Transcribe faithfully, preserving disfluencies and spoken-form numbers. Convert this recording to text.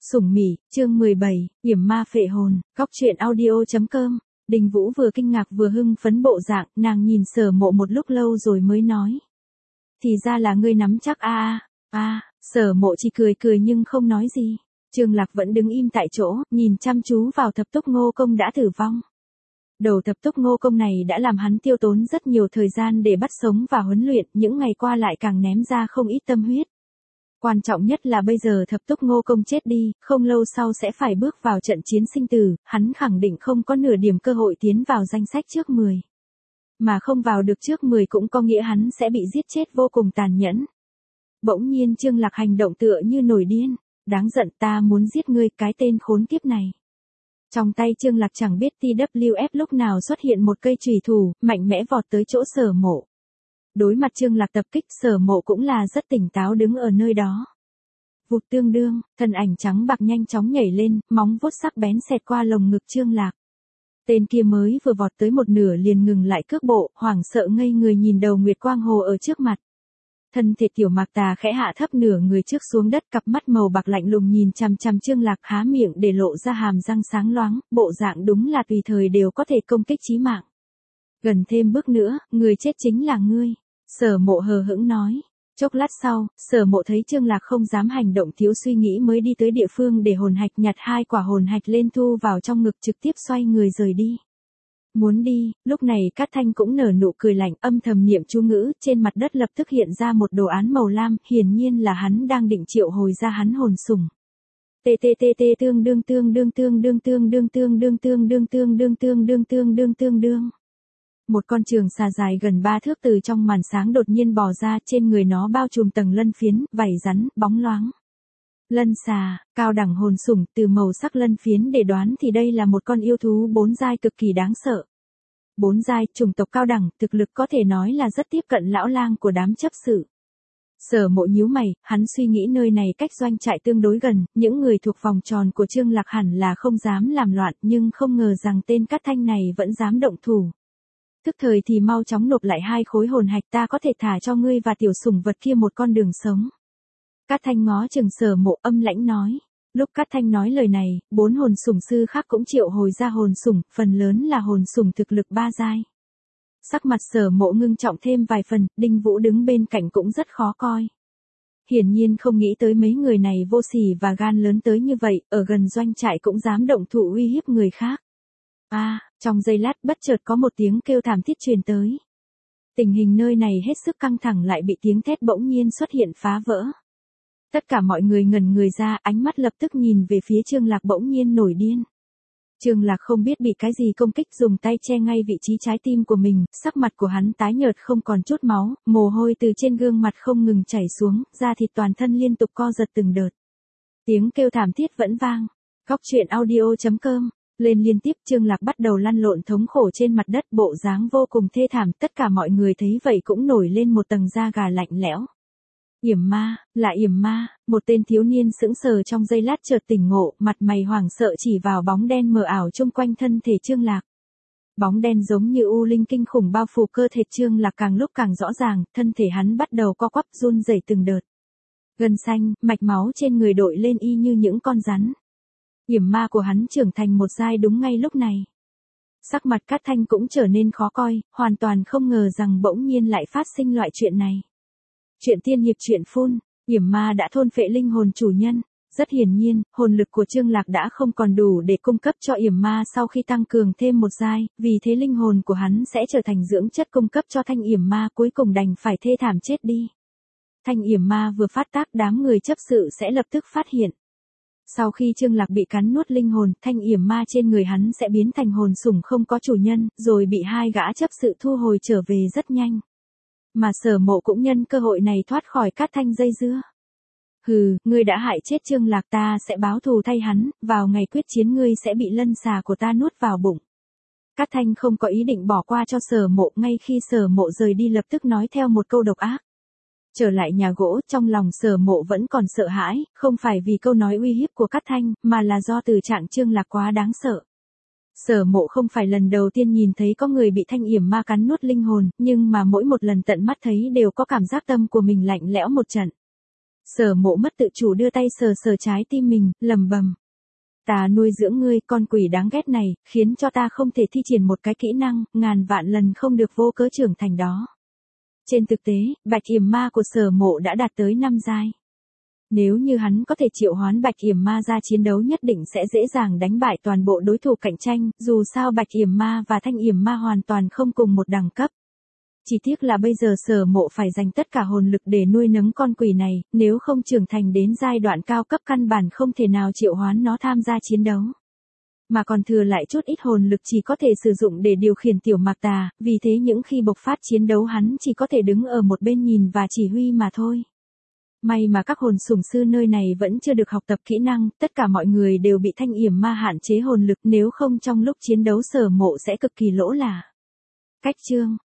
Sủng Mỉ, chương mười bảy, Yểm Ma Phệ Hồn, Góc Truyện Audio chấm com. Đình Vũ vừa kinh ngạc vừa hưng phấn bộ dạng, nàng nhìn Sở Mộ một lúc lâu rồi mới nói. Thì ra là ngươi nắm chắc a a, a, Sở Mộ chỉ cười cười nhưng không nói gì. Trương Lạc vẫn đứng im tại chỗ, nhìn chăm chú vào Thập Túc Ngô Công đã tử vong. Đầu Thập Túc Ngô Công này đã làm hắn tiêu tốn rất nhiều thời gian để bắt sống và huấn luyện, những ngày qua lại càng ném ra không ít tâm huyết. Quan trọng nhất là bây giờ Thập Túc Ngô Công chết đi, không lâu sau sẽ phải bước vào trận chiến sinh tử, hắn khẳng định không có nửa điểm cơ hội tiến vào danh sách trước mười. Mà không vào được trước mười cũng có nghĩa hắn sẽ bị giết chết vô cùng tàn nhẫn. Bỗng nhiên Trương Lạc hành động tựa như nổi điên, đáng giận, ta muốn giết ngươi, cái tên khốn kiếp này. Trong tay Trương Lạc chẳng biết tê vê ép lúc nào xuất hiện một cây chùy thủ, mạnh mẽ vọt tới chỗ Sở Mộ. Đối mặt Trương Lạc tập kích, Sở Mộ cũng là rất tỉnh táo đứng ở nơi đó. Vụt tương đương, thân ảnh trắng bạc nhanh chóng nhảy lên, móng vuốt sắc bén xẹt qua lồng ngực Trương Lạc. Tên kia mới vừa vọt tới một nửa liền ngừng lại cước bộ, hoảng sợ ngây người nhìn đầu Nguyệt Quang Hồ ở trước mặt. Thân thể Tiểu Mạc Tà khẽ hạ thấp nửa người trước xuống đất, cặp mắt màu bạc lạnh lùng nhìn chằm chằm Trương Lạc, há miệng để lộ ra hàm răng sáng loáng, bộ dạng đúng là tùy thời đều có thể công kích chí mạng. Gần thêm bước nữa, người chết chính là ngươi. Sở Mộ hờ hững nói. Chốc lát sau, Sở Mộ thấy Trương Lạc không dám hành động thiếu suy nghĩ mới đi tới địa phương để hồn hạch, nhặt hai quả hồn hạch lên thu vào trong ngực, trực tiếp xoay người rời đi. Muốn đi, lúc này Cát Thanh cũng nở nụ cười lạnh, âm thầm niệm chú ngữ, trên mặt đất lập tức hiện ra một đồ án màu lam, hiển nhiên là hắn đang định triệu hồi ra hắn hồn sủng. Tê tê tê tê tương đương tương đương tương đương tương đương tương đương tương đương tương đương tương đương tương đương tương đương. Một con trường xà dài gần ba thước từ trong màn sáng đột nhiên bò ra, trên người nó bao trùm tầng lân phiến, vảy rắn, bóng loáng. Lân xà, cao đẳng hồn sủng, từ màu sắc lân phiến để đoán thì đây là một con yêu thú bốn giai cực kỳ đáng sợ. Bốn giai, chủng tộc cao đẳng, thực lực có thể nói là rất tiếp cận lão lang của đám chấp sự. Sở Mộ nhíu mày, hắn suy nghĩ nơi này cách doanh trại tương đối gần, những người thuộc vòng tròn của Trương Lạc hẳn là không dám làm loạn, nhưng không ngờ rằng tên Cát Thanh này vẫn dám động thủ. Tức thời thì mau chóng nộp lại hai khối hồn hạch, ta có thể thả cho ngươi và tiểu sủng vật kia một con đường sống. Cát Thanh ngó chừng Sở Mộ, âm lãnh nói. Lúc Cát Thanh nói lời này, bốn hồn sủng sư khác cũng triệu hồi ra hồn sủng, phần lớn là hồn sủng thực lực ba giai. Sắc mặt Sở Mộ ngưng trọng thêm vài phần, Đinh Vũ đứng bên cạnh cũng rất khó coi. Hiển nhiên không nghĩ tới mấy người này vô sỉ và gan lớn tới như vậy, ở gần doanh trại cũng dám động thủ uy hiếp người khác. A, à, trong giây lát bất chợt có một tiếng kêu thảm thiết truyền tới. Tình hình nơi này hết sức căng thẳng, lại bị tiếng thét bỗng nhiên xuất hiện phá vỡ. Tất cả mọi người ngẩn người ra, ánh mắt lập tức nhìn về phía Trương Lạc, bỗng nhiên nổi điên. Trương Lạc không biết bị cái gì công kích, dùng tay che ngay vị trí trái tim của mình, sắc mặt của hắn tái nhợt không còn chút máu, mồ hôi từ trên gương mặt không ngừng chảy xuống, da thịt toàn thân liên tục co giật từng đợt. Tiếng kêu thảm thiết vẫn vang. Góc Truyện Audio chấm com. Lên liên tiếp, Trương Lạc bắt đầu lăn lộn thống khổ trên mặt đất, bộ dáng vô cùng thê thảm, tất cả mọi người thấy vậy cũng nổi lên một tầng da gà lạnh lẽo. Yểm ma, là yểm ma, một tên thiếu niên sững sờ trong giây lát chợt tỉnh ngộ, mặt mày hoảng sợ chỉ vào bóng đen mờ ảo chung quanh thân thể Trương Lạc. Bóng đen giống như u linh kinh khủng bao phủ cơ thể Trương Lạc, càng lúc càng rõ ràng, thân thể hắn bắt đầu co quắp run rẩy từng đợt. Gân xanh, mạch máu trên người đội lên y như những con rắn. Yểm ma của hắn trưởng thành một giai đúng ngay lúc này. Sắc mặt Cát Thanh cũng trở nên khó coi, hoàn toàn không ngờ rằng bỗng nhiên lại phát sinh loại chuyện này. Chuyện tiên hiệp truyện phun, yểm ma đã thôn phệ linh hồn chủ nhân. Rất hiển nhiên, hồn lực của Trương Lạc đã không còn đủ để cung cấp cho yểm ma sau khi tăng cường thêm một giai, vì thế linh hồn của hắn sẽ trở thành dưỡng chất cung cấp cho thanh yểm ma, cuối cùng đành phải thê thảm chết đi. Thanh yểm ma vừa phát tác, đám người chấp sự sẽ lập tức phát hiện. Sau khi Trương Lạc bị cắn nuốt linh hồn, thanh yểm ma trên người hắn sẽ biến thành hồn sủng không có chủ nhân, rồi bị hai gã chấp sự thu hồi trở về rất nhanh. Mà Sở Mộ cũng nhân cơ hội này thoát khỏi Cát Thanh dây dưa. Hừ, ngươi đã hại chết Trương Lạc, ta sẽ báo thù thay hắn, vào ngày quyết chiến ngươi sẽ bị lân xà của ta nuốt vào bụng. Cát Thanh không có ý định bỏ qua cho Sở Mộ, ngay khi Sở Mộ rời đi lập tức nói theo một câu độc ác. Trở lại nhà gỗ, trong lòng Sở Mộ vẫn còn sợ hãi, không phải vì câu nói uy hiếp của Cát Thanh, mà là do từ trạng Trương Lạc quá đáng sợ. Sở Mộ không phải lần đầu tiên nhìn thấy có người bị thanh yểm ma cắn nuốt linh hồn, nhưng mà mỗi một lần tận mắt thấy đều có cảm giác tâm của mình lạnh lẽo một trận. Sở Mộ mất tự chủ đưa tay sờ sờ trái tim mình, lẩm bẩm. Ta nuôi dưỡng ngươi, con quỷ đáng ghét này, khiến cho ta không thể thi triển một cái kỹ năng, ngàn vạn lần không được vô cớ trưởng thành đó. Trên thực tế, Bạch Yểm Ma của Sở Mộ đã đạt tới năm giai. Nếu như hắn có thể triệu hoán Bạch Yểm Ma ra chiến đấu nhất định sẽ dễ dàng đánh bại toàn bộ đối thủ cạnh tranh, dù sao Bạch Yểm Ma và Thanh Yểm Ma hoàn toàn không cùng một đẳng cấp. Chỉ tiếc là bây giờ Sở Mộ phải dành tất cả hồn lực để nuôi nấng con quỷ này, nếu không trưởng thành đến giai đoạn cao cấp căn bản không thể nào triệu hoán nó tham gia chiến đấu. Mà còn thừa lại chút ít hồn lực chỉ có thể sử dụng để điều khiển tiểu mạc tà, vì thế những khi bộc phát chiến đấu hắn chỉ có thể đứng ở một bên nhìn và chỉ huy mà thôi. May mà các hồn sủng sư nơi này vẫn chưa được học tập kỹ năng, tất cả mọi người đều bị Thanh Yểm Ma hạn chế hồn lực, nếu không trong lúc chiến đấu Sở Mộ sẽ cực kỳ lỗ là. Cách chương